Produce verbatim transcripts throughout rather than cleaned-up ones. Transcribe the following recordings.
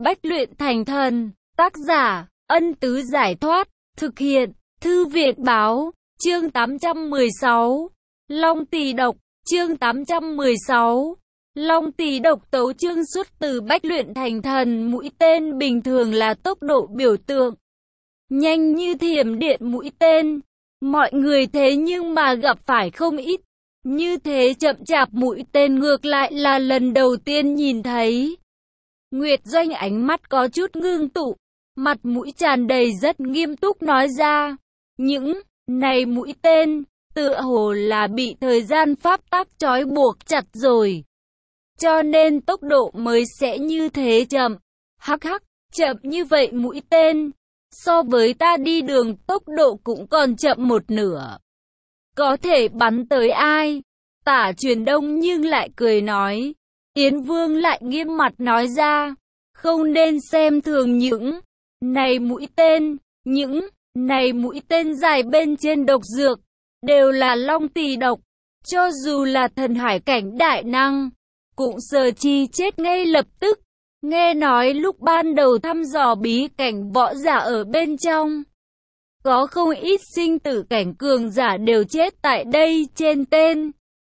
Bách luyện thành thần. Tác giả, Ân Tứ Giải Thoát. Thực hiện, Thư viện Báo. Chương tám trăm mười sáu. Long Tỳ Độc. Chương tám trăm mười sáu. Long Tỳ Độc tấu chương xuất từ bách luyện thành thần. Mũi tên bình thường là tốc độ biểu tượng, nhanh như thiểm điện mũi tên. Mọi người thế nhưng mà gặp phải không ít. Như thế chậm chạp mũi tên ngược lại là lần đầu tiên nhìn thấy. Nguyệt Doanh ánh mắt có chút ngưng tụ, mặt mũi tràn đầy rất nghiêm túc nói ra. Những này mũi tên, tựa hồ là bị thời gian pháp tắc trói buộc chặt rồi. Cho nên tốc độ mới sẽ như thế chậm. Hắc hắc, chậm như vậy mũi tên. So với ta đi đường tốc độ cũng còn chậm một nửa. Có thể bắn tới ai? Tả Truyền Đông nhưng lại cười nói. Yến Vương lại nghiêm mặt nói ra. Không nên xem thường những này mũi tên. Những này mũi tên dài bên trên độc dược đều là long tỳ độc. Cho dù là thần hải cảnh đại năng cũng sợ chi chết ngay lập tức. Nghe nói lúc ban đầu thăm dò bí cảnh võ giả ở bên trong, có không ít sinh tử cảnh cường giả đều chết tại đây trên tên.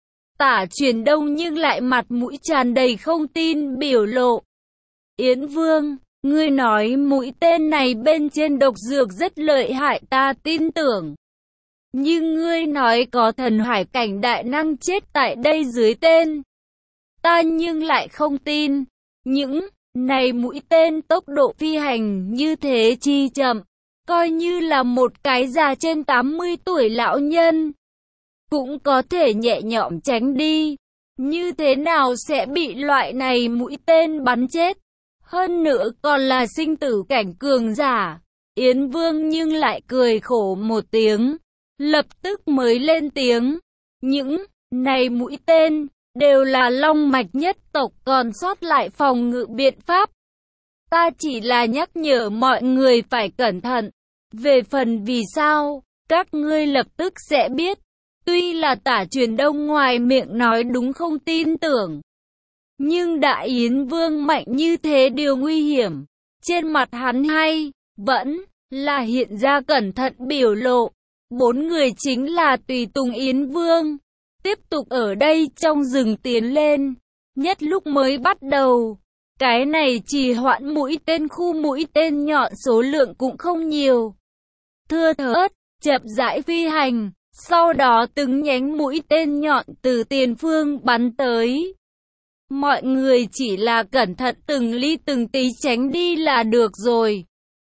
Tả Truyền Đông nhưng lại mặt mũi tràn đầy không tin biểu lộ. Yến Vương, ngươi nói mũi tên này bên trên độc dược rất lợi hại ta tin tưởng. Nhưng ngươi nói có thần hải cảnh đại năng chết tại đây dưới tên. Ta nhưng lại không tin. Những này mũi tên tốc độ phi hành như thế chi chậm, coi như là một cái già trên tám mươi tuổi lão nhân cũng có thể nhẹ nhõm tránh đi. Như thế nào sẽ bị loại này mũi tên bắn chết? Hơn nữa còn là sinh tử cảnh cường giả. Yến Vương nhưng lại cười khổ một tiếng, lập tức mới lên tiếng. Những này mũi tên đều là long mạch nhất tộc còn sót lại phòng ngự biện pháp. Ta chỉ là nhắc nhở mọi người phải cẩn thận. Về phần vì sao, các ngươi lập tức sẽ biết. Tuy là Tả Truyền Đông ngoài miệng nói đúng không tin tưởng, nhưng Đại Yến Vương mạnh như thế điều nguy hiểm. Trên mặt hắn hay vẫn là hiện ra cẩn thận biểu lộ. Bốn người chính là tùy tùng Yến Vương, tiếp tục ở đây trong rừng tiến lên. Nhất lúc mới bắt đầu, cái này trì hoãn mũi tên khu mũi tên nhọn số lượng cũng không nhiều. Thưa thớt, chậm rãi phi hành, sau đó từng nhánh mũi tên nhọn từ tiền phương bắn tới. Mọi người chỉ là cẩn thận từng ly từng tí tránh đi là được rồi.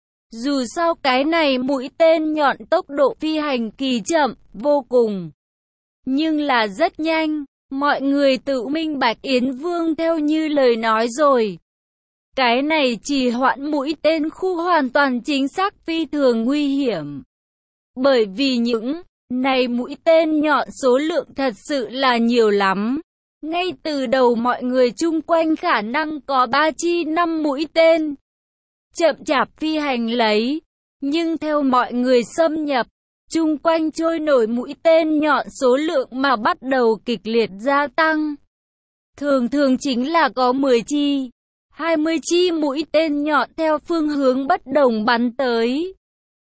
Dù sao cái này mũi tên nhọn tốc độ phi hành kỳ chậm vô cùng, nhưng là rất nhanh. Mọi người tự minh bạch Yến Vương theo như lời nói rồi. Cái này trì hoãn mũi tên khu hoàn toàn chính xác phi thường nguy hiểm. Bởi vì những này mũi tên nhọn số lượng thật sự là nhiều lắm. Ngay từ đầu mọi người chung quanh khả năng có ba chi năm mũi tên chậm chạp phi hành lấy. Nhưng theo mọi người xâm nhập, chung quanh trôi nổi mũi tên nhọn số lượng mà bắt đầu kịch liệt gia tăng. Thường thường chính là có mười chi, hai mươi chi mũi tên nhọn theo phương hướng bất đồng bắn tới.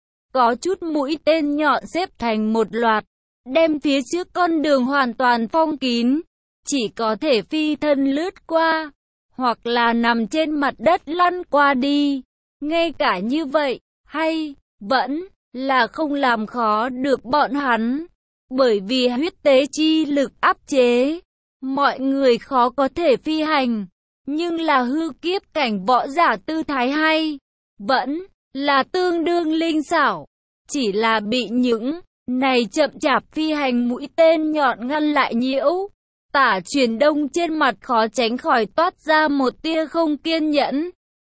Có chút mũi tên nhọn xếp thành một loạt, đem phía trước con đường hoàn toàn phong kín. Chỉ có thể phi thân lướt qua, hoặc là nằm trên mặt đất lăn qua đi. Ngay cả như vậy, hay vẫn là không làm khó được bọn hắn. Bởi vì huyết tế chi lực áp chế, mọi người khó có thể phi hành. Nhưng là hư kiếp cảnh võ giả tư thái hay vẫn là tương đương linh xảo. Chỉ là bị những này chậm chạp phi hành mũi tên nhọn ngăn lại nhiễu. Tả Truyền Đông trên mặt khó tránh khỏi toát ra một tia không kiên nhẫn.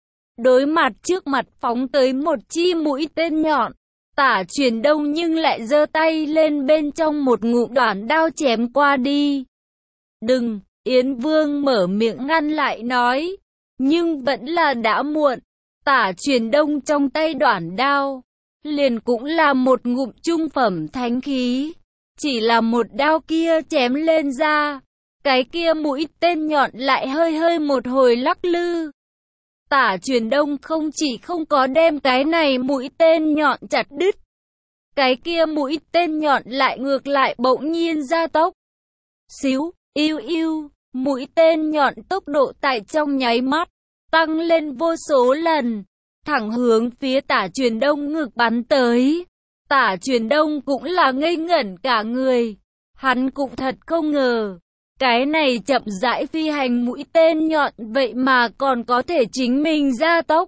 Đối mặt trước mặt phóng tới một chi mũi tên nhọn, Tả Truyền Đông nhưng lại giơ tay lên bên trong một ngụm đoản đao chém qua đi. Đừng, Yến Vương mở miệng ngăn lại nói, nhưng vẫn là đã muộn. Tả Truyền Đông trong tay đoản đao, liền cũng là một ngụm trung phẩm thánh khí. Chỉ là một đao kia chém lên ra, cái kia mũi tên nhọn lại hơi hơi một hồi lắc lư. Tả Truyền Đông không chỉ không có đem cái này mũi tên nhọn chặt đứt, cái kia mũi tên nhọn lại ngược lại bỗng nhiên gia tốc. Xíu, iu iu, mũi tên nhọn tốc độ tại trong nháy mắt tăng lên vô số lần, thẳng hướng phía Tả Truyền Đông ngực bắn tới. Tả Truyền Đông cũng là ngây ngẩn cả người, hắn cũng thật không ngờ, cái này chậm rãi phi hành mũi tên nhọn vậy mà còn có thể chính mình gia tốc.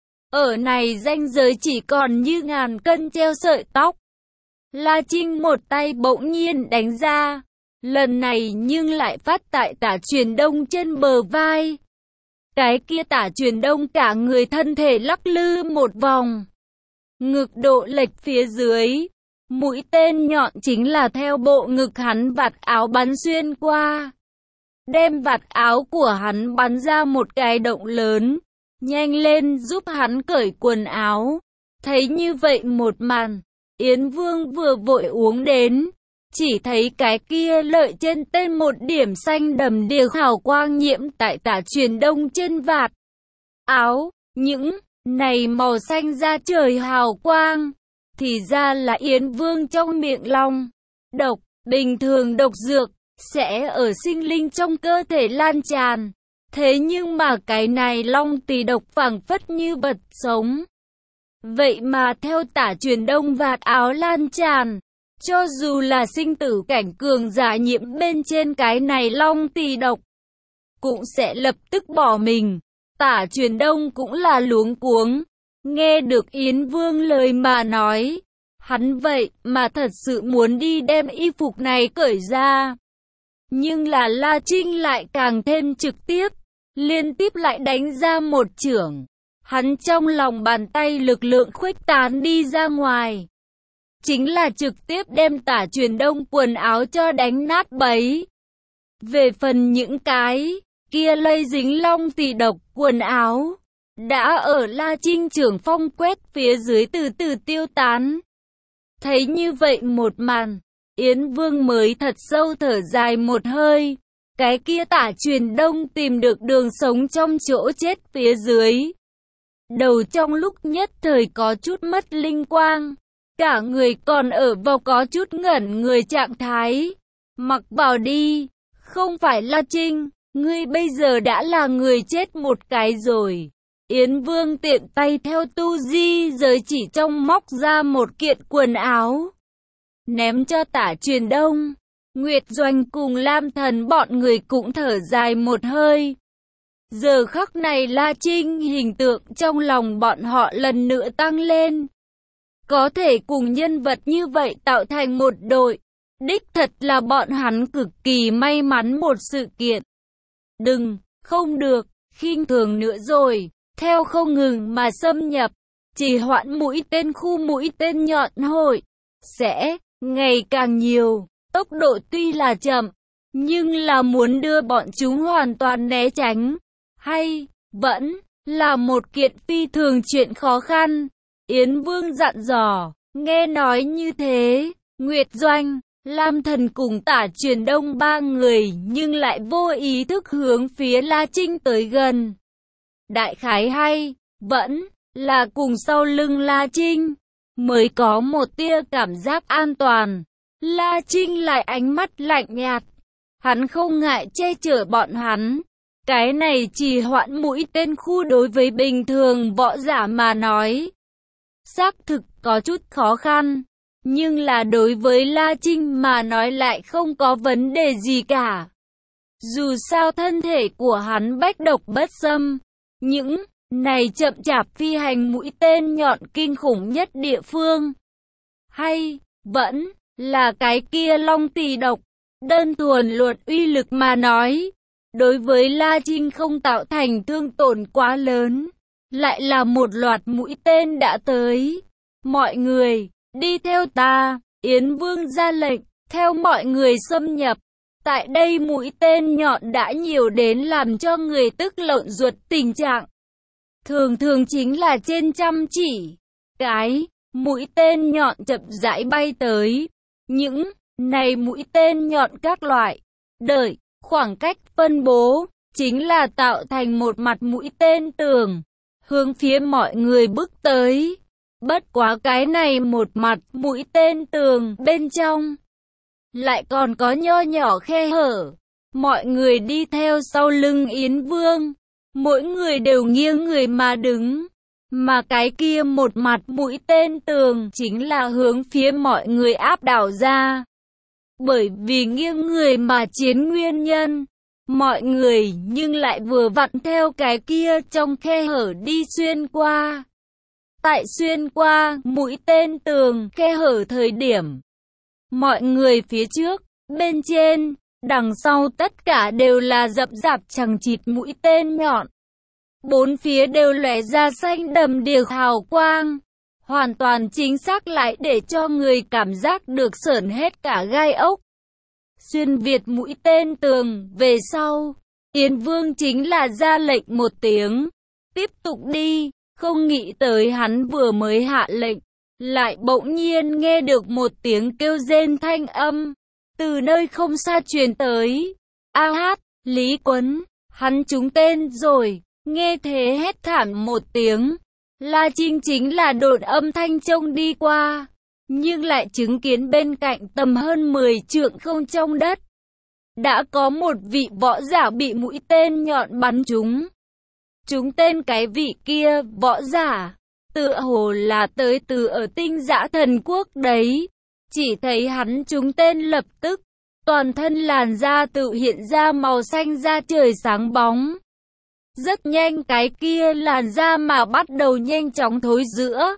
Ở này ranh giới chỉ còn như ngàn cân treo sợi tóc. La Trinh một tay bỗng nhiên đánh ra, lần này nhưng lại phát tại Tả Truyền Đông trên bờ vai. Cái kia Tả Truyền Đông cả người thân thể lắc lư một vòng, ngực độ lệch phía dưới, mũi tên nhọn chính là theo bộ ngực hắn vạt áo bắn xuyên qua, đem vạt áo của hắn bắn ra một cái động lớn. Nhanh lên giúp hắn cởi quần áo. Thấy như vậy một màn, Yến Vương vừa vội uống đến, chỉ thấy cái kia lợi trên tên một điểm xanh đầm đìa hào quang nhiễm tại Tả Truyền Đông trên vạt áo. Những này màu xanh da trời hào quang, thì ra là Yến Vương trong miệng long độc. Bình thường độc dược sẽ ở sinh linh trong cơ thể lan tràn, thế nhưng mà cái này long tỳ độc phảng phất như vật sống, vậy mà theo Tả Truyền Đông vạt áo lan tràn, cho dù là sinh tử cảnh cường giả nhiễm bên trên cái này long tỳ độc, cũng sẽ lập tức bỏ mình. Tả Truyền Đông cũng là luống cuống, nghe được Yến Vương lời mà nói, hắn vậy mà thật sự muốn đi đem y phục này cởi ra. Nhưng là La Trinh lại càng thêm trực tiếp, liên tiếp lại đánh ra một chưởng. Hắn trong lòng bàn tay lực lượng khuếch tán đi ra ngoài, chính là trực tiếp đem Tả Truyền Đông quần áo cho đánh nát bấy. Về phần những cái kia lây dính long tỳ độc quần áo, đã ở La Trinh trưởng phong quét phía dưới từ từ tiêu tán. Thấy như vậy một màn, Yến Vương mới thật sâu thở dài một hơi. Cái kia Tả Truyền Đông tìm được đường sống trong chỗ chết phía dưới, đầu trong lúc nhất thời có chút mất linh quang, cả người còn ở vào có chút ngẩn người trạng thái. Mặc vào đi, không phải La Trinh, ngươi bây giờ đã là người chết một cái rồi. Yến Vương tiện tay theo tu di giới chỉ trong móc ra một kiện quần áo, ném cho Tả Truyền Đông. Nguyệt Doanh cùng Lam Thần bọn người cũng thở dài một hơi. Giờ khắc này La Trinh hình tượng trong lòng bọn họ lần nữa tăng lên. Có thể cùng nhân vật như vậy tạo thành một đội, đích thật là bọn hắn cực kỳ may mắn một sự kiện. Đừng, không được, khinh thường nữa rồi, theo không ngừng mà xâm nhập, chỉ hoãn mũi tên khu mũi tên nhọn hội, sẽ ngày càng nhiều. Tốc độ tuy là chậm, nhưng là muốn đưa bọn chúng hoàn toàn né tránh, hay vẫn là một kiện phi thường chuyện khó khăn. Yến Vương dặn dò, nghe nói như thế, Nguyệt Doanh, Lam Thần cùng Tả Truyền Đông ba người nhưng lại vô ý thức hướng phía La Trinh tới gần. Đại khái hay vẫn là cùng sau lưng La Trinh mới có một tia cảm giác an toàn. La Trinh lại ánh mắt lạnh nhạt, hắn không ngại che chở bọn hắn. Cái này chỉ hoãn mũi tên khu đối với bình thường võ giả mà nói, xác thực có chút khó khăn, nhưng là đối với La Trinh mà nói lại không có vấn đề gì cả. Dù sao thân thể của hắn bách độc bất xâm, những này chậm chạp phi hành mũi tên nhọn kinh khủng nhất địa phương, hay vẫn là cái kia long tỳ độc. Đơn thuần luật uy lực mà nói, đối với La Trinh không tạo thành thương tổn quá lớn, lại là một loạt mũi tên đã tới. Mọi người, đi theo ta, Yến Vương ra lệnh, theo mọi người xâm nhập. Tại đây mũi tên nhọn đã nhiều đến làm cho người tức lộn ruột tình trạng. Thường thường chính là trên trăm chỉ cái mũi tên nhọn chậm rãi bay tới. Những này mũi tên nhọn các loại, đợi khoảng cách phân bố, chính là tạo thành một mặt mũi tên tường. hướng phía mọi người bước tới. Bất quá cái này một mặt mũi tên tường bên trong lại còn có nho nhỏ khe hở. Mọi người đi theo sau lưng Yến Vương, mỗi người đều nghiêng người mà đứng. Mà cái kia một mặt mũi tên tường chính là hướng phía mọi người áp đảo ra. Bởi vì nghiêng người mà chiến nguyên nhân, mọi người nhưng lại vừa vặn theo cái kia trong khe hở đi xuyên qua. Tại xuyên qua mũi tên tường khe hở thời điểm, mọi người phía trước, bên trên, đằng sau tất cả đều là rậm rạp chằng chịt mũi tên nhọn. Bốn phía đều lóe ra xanh đầm đìa hào quang, hoàn toàn chính xác lại để cho người cảm giác được sởn hết cả gai ốc. Xuyên việt mũi tên tường về sau, Yến Vương chính là ra lệnh một tiếng, tiếp tục đi. Không nghĩ tới hắn vừa mới hạ lệnh, lại bỗng nhiên nghe được một tiếng kêu rên thanh âm, từ nơi không xa truyền tới. A hát, Lý Quấn, hắn trúng tên rồi. Nghe thế hét thảm một tiếng, La Trinh chính là đột âm thanh trông đi qua, nhưng lại chứng kiến bên cạnh tầm hơn mười trượng không trong đất, đã có một vị võ giả bị mũi tên nhọn bắn trúng. Trúng tên cái vị kia võ giả, tựa hồ là tới từ ở Tinh Dã Thần Quốc đấy. Chỉ thấy hắn trúng tên lập tức, toàn thân làn da tự hiện ra màu xanh da trời sáng bóng. Rất nhanh cái kia làn da mà bắt đầu nhanh chóng thối rữa.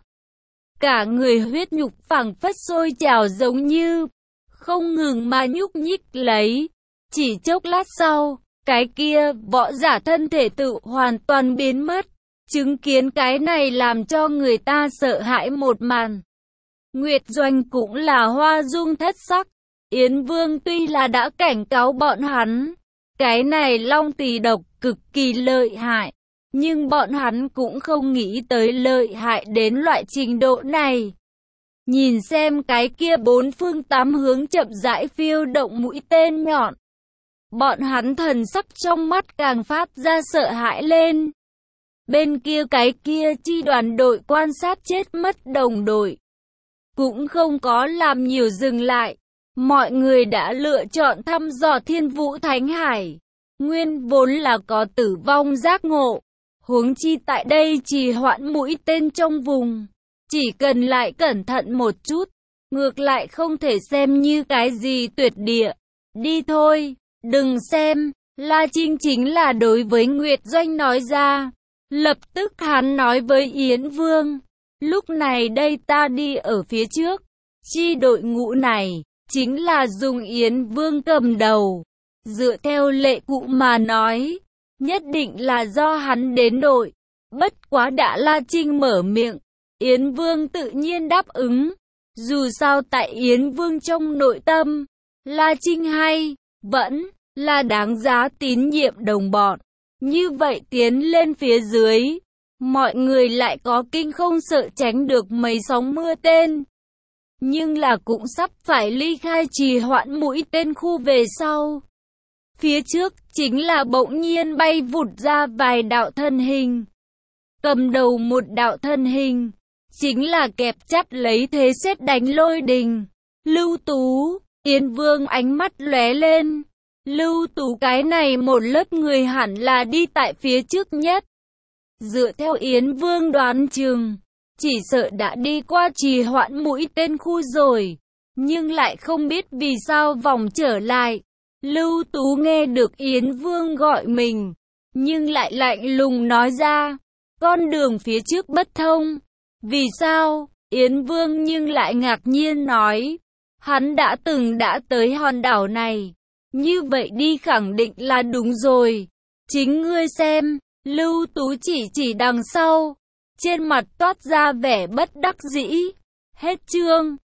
Cả người huyết nhục phảng phất sôi trào giống như không ngừng mà nhúc nhích lấy. Chỉ chốc lát sau, cái kia võ giả thân thể tự hoàn toàn biến mất. Chứng kiến cái này làm cho người ta sợ hãi một màn. Nguyệt Doanh cũng là hoa dung thất sắc. Yến Vương tuy là đã cảnh cáo bọn hắn, cái này long tỳ độc cực kỳ lợi hại, nhưng bọn hắn cũng không nghĩ tới lợi hại đến loại trình độ này. Nhìn xem cái kia bốn phương tám hướng chậm rãi phiêu động mũi tên nhọn, bọn hắn thần sắc trong mắt càng phát ra sợ hãi lên. Bên kia cái kia chi đoàn đội quan sát chết mất đồng đội cũng không có làm nhiều dừng lại. Mọi người đã lựa chọn thăm dò Thiên Vũ Thánh Hải. Nguyên vốn là có tử vong giác ngộ, huống chi tại đây chỉ hoãn mũi tên trong vùng. Chỉ cần lại cẩn thận một chút, ngược lại không thể xem như cái gì tuyệt địa. Đi thôi, đừng xem. La Trinh chính là đối với Nguyệt Doanh nói ra. Lập tức hắn nói với Yến Vương, lúc này đây ta đi ở phía trước. Chi đội ngũ này chính là dùng Yến Vương cầm đầu. Dựa theo lệ cũ mà nói, nhất định là do hắn đến đội. Bất quá đã La Trinh mở miệng, Yến Vương tự nhiên đáp ứng. Dù sao tại Yến Vương trong nội tâm, La Trinh hay vẫn là đáng giá tín nhiệm đồng bọn. Như vậy tiến lên phía dưới, mọi người lại có kinh không sợ tránh được mấy sóng mưa tên. Nhưng là cũng sắp phải ly khai trì hoãn mũi tên khu về sau. Phía trước chính là bỗng nhiên bay vụt ra vài đạo thân hình. Cầm đầu một đạo thân hình, chính là kẹp chặt lấy thế sét đánh lôi đình. Lưu Tú, Yến Vương ánh mắt lóe lên. Lưu Tú cái này một lớp người hẳn là đi tại phía trước nhất. Dựa theo Yến Vương đoán chừng, chỉ sợ đã đi qua trì hoãn mũi tên khu rồi, nhưng lại không biết vì sao vòng trở lại. Lưu Tú nghe được Yến Vương gọi mình, nhưng lại lạnh lùng nói ra, con đường phía trước bất thông. Vì sao? Yến Vương nhưng lại ngạc nhiên nói, hắn đã từng đã tới hòn đảo này, như vậy đi khẳng định là đúng rồi. Chính ngươi xem. Lưu Tú chỉ chỉ đằng sau, trên mặt toát ra vẻ bất đắc dĩ. Hết chương.